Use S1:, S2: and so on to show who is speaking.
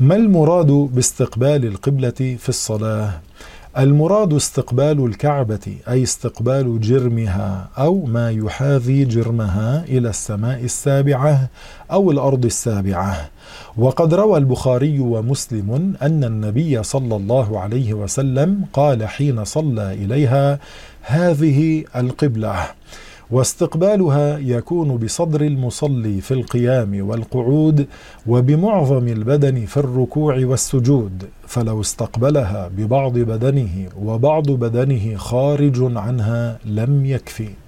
S1: ما المراد باستقبال القبلة في الصلاة؟ المراد استقبال الكعبة، أي استقبال جرمها أو ما يحاذي جرمها إلى السماء السابعة أو الأرض السابعة. وقد روى البخاري ومسلم أن النبي صلى الله عليه وسلم قال حين صلى إليها: هذه القبلة. واستقبالها يكون بصدر المصلي في القيام والقعود، وبمعظم البدن في الركوع والسجود، فلو استقبلها ببعض بدنه وبعض بدنه خارج عنها لم يكفي.